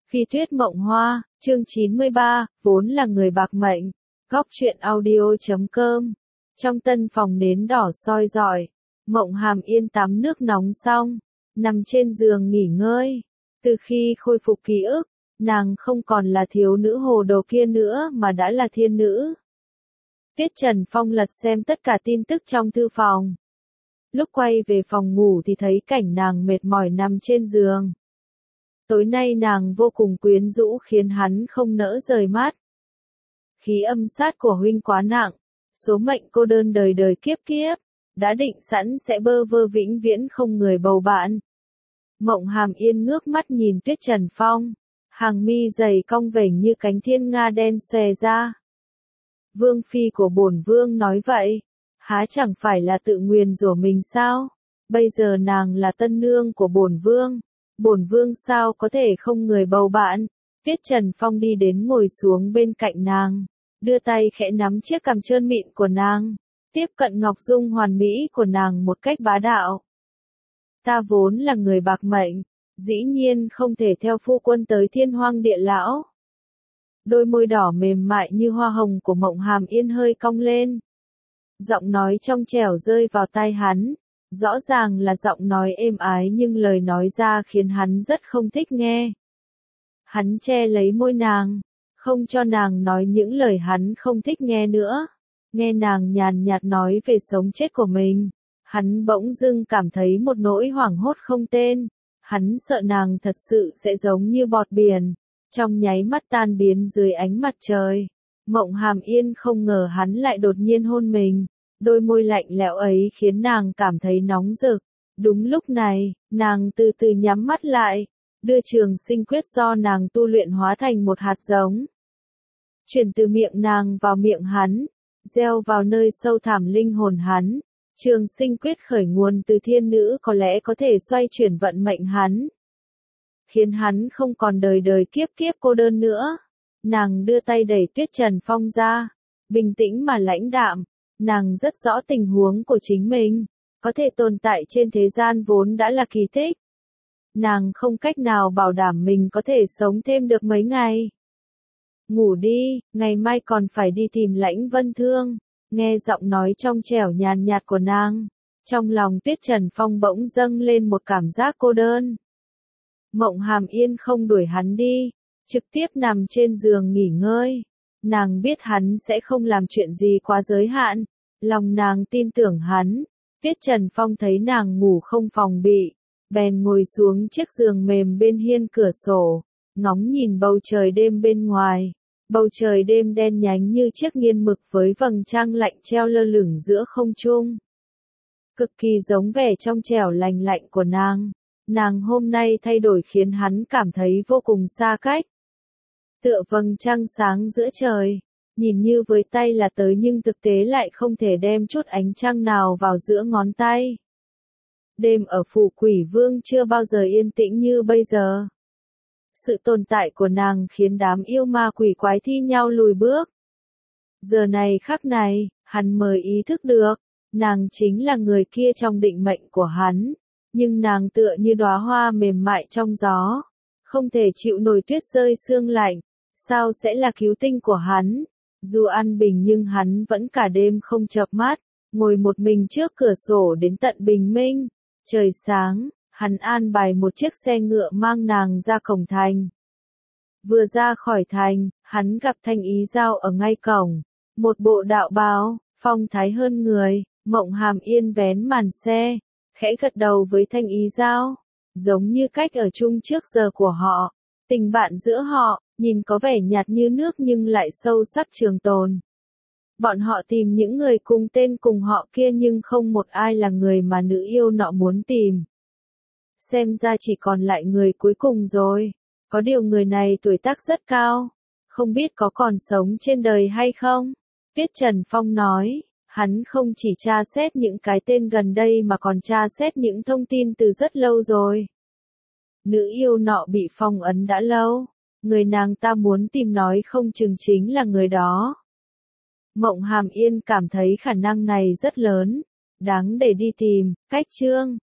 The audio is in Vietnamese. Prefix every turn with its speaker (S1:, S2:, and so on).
S1: Phi Tuyết Mộng Hoa, chương 93, vốn là người bạc mệnh. Góc truyện audio.com. Trong tân phòng nến đỏ soi rọi, Mộng Hàm Yên tắm nước nóng xong, nằm trên giường nghỉ ngơi. Từ khi khôi phục ký ức, nàng không còn là thiếu nữ hồ đồ kia nữa mà đã là thiên nữ. Tiết Trần Phong lật xem tất cả tin tức trong thư phòng. Lúc quay về phòng ngủ thì thấy cảnh nàng mệt mỏi nằm trên giường. Tối nay nàng vô cùng quyến rũ khiến hắn không nỡ rời mắt. Khí âm sát của huynh quá nặng, số mệnh cô đơn đời đời kiếp kiếp, đã định sẵn sẽ bơ vơ vĩnh viễn không người bầu bạn. Mộng Hàm Yên ngước mắt nhìn Tiết Trần Phong, hàng mi dày cong vểnh như cánh thiên nga đen xòe ra. Vương phi của bổn vương nói vậy, há chẳng phải là tự nguyền rủa mình sao? Bây giờ nàng là tân nương của bổn vương sao có thể không người bầu bạn? Tiết Trần Phong đi đến ngồi xuống bên cạnh nàng, đưa tay khẽ nắm chiếc cằm trơn mịn của nàng, tiếp cận ngọc dung hoàn mỹ của nàng một cách bá đạo. Ta vốn là người bạc mệnh, dĩ nhiên không thể theo phu quân tới Thiên Hoang Địa Lão. Đôi môi đỏ mềm mại như hoa hồng của Mộng Hàm Yên hơi cong lên. Giọng nói trong trẻo rơi vào tai hắn, rõ ràng là giọng nói êm ái nhưng lời nói ra khiến hắn rất không thích nghe. Hắn che lấy môi nàng, không cho nàng nói những lời hắn không thích nghe nữa. Nghe nàng nhàn nhạt nói về sống chết của mình, hắn bỗng dưng cảm thấy một nỗi hoảng hốt không tên. Hắn sợ nàng thật sự sẽ giống như bọt biển, trong nháy mắt tan biến dưới ánh mặt trời. Mộng Hàm Yên không ngờ hắn lại đột nhiên hôn mình, đôi môi lạnh lẽo ấy khiến nàng cảm thấy nóng rực. Đúng lúc này, nàng từ từ nhắm mắt lại, đưa trường sinh quyết do nàng tu luyện hóa thành một hạt giống. Chuyển từ miệng nàng vào miệng hắn, gieo vào nơi sâu thẳm linh hồn hắn. Trường sinh quyết khởi nguồn từ thiên nữ có lẽ có thể xoay chuyển vận mệnh hắn, khiến hắn không còn đời đời kiếp kiếp cô đơn nữa. Nàng đưa tay đẩy Tiết Trần Phong ra, bình tĩnh mà lãnh đạm. Nàng rất rõ tình huống của chính mình, có thể tồn tại trên thế gian vốn đã là kỳ tích. Nàng không cách nào bảo đảm mình có thể sống thêm được mấy ngày. Ngủ đi, ngày mai còn phải đi tìm Lãnh Vân Thương. Nghe giọng nói trong trẻo nhàn nhạt của nàng, trong lòng Tiết Trần Phong bỗng dâng lên một cảm giác cô đơn. Mộng Hàm Yên không đuổi hắn đi, trực tiếp nằm trên giường nghỉ ngơi. Nàng biết hắn sẽ không làm chuyện gì quá giới hạn, lòng nàng tin tưởng hắn. Tiết Trần Phong thấy nàng ngủ không phòng bị, bèn ngồi xuống chiếc giường mềm bên hiên cửa sổ, ngóng nhìn bầu trời đêm bên ngoài. Bầu trời đêm đen nhánh như chiếc nghiên mực với vầng trăng lạnh treo lơ lửng giữa không trung. Cực kỳ giống vẻ trong trẻo lành lạnh của nàng. Nàng hôm nay thay đổi khiến hắn cảm thấy vô cùng xa cách. Tựa vầng trăng sáng giữa trời, nhìn như với tay là tới nhưng thực tế lại không thể đem chút ánh trăng nào vào giữa ngón tay. Đêm ở phủ Quỷ Vương chưa bao giờ yên tĩnh như bây giờ. Sự tồn tại của nàng khiến đám yêu ma quỷ quái thi nhau lùi bước. Giờ này khắc này, hắn mới ý thức được, nàng chính là người kia trong định mệnh của hắn, nhưng nàng tựa như đóa hoa mềm mại trong gió, không thể chịu nổi tuyết rơi sương lạnh, sao sẽ là cứu tinh của hắn. Dù an bình nhưng hắn vẫn cả đêm không chợp mắt, ngồi một mình trước cửa sổ đến tận bình minh. Trời sáng, hắn an bài một chiếc xe ngựa mang nàng ra cổng thành. Vừa ra khỏi thành, hắn gặp Thanh Ý Giao ở ngay cổng, một bộ đạo bào, phong thái hơn người. Mộng Hàm Yên vén màn xe, khẽ gật đầu với Thanh Ý Giao, giống như cách ở chung trước giờ của họ. Tình bạn giữa họ, nhìn có vẻ nhạt như nước nhưng lại sâu sắc trường tồn. Bọn họ tìm những người cùng tên cùng họ kia nhưng không một ai là người mà nữ yêu nọ muốn tìm. Xem ra chỉ còn lại người cuối cùng rồi. Có điều người này tuổi tác rất cao, không biết có còn sống trên đời hay không? Tiết Trần Phong nói, hắn không chỉ tra xét những cái tên gần đây mà còn tra xét những thông tin từ rất lâu rồi. Nữ yêu nọ bị phong ấn đã lâu, người nàng ta muốn tìm nói không chừng chính là người đó. Mộng Hàm Yên cảm thấy khả năng này rất lớn, đáng để đi tìm. Cách chương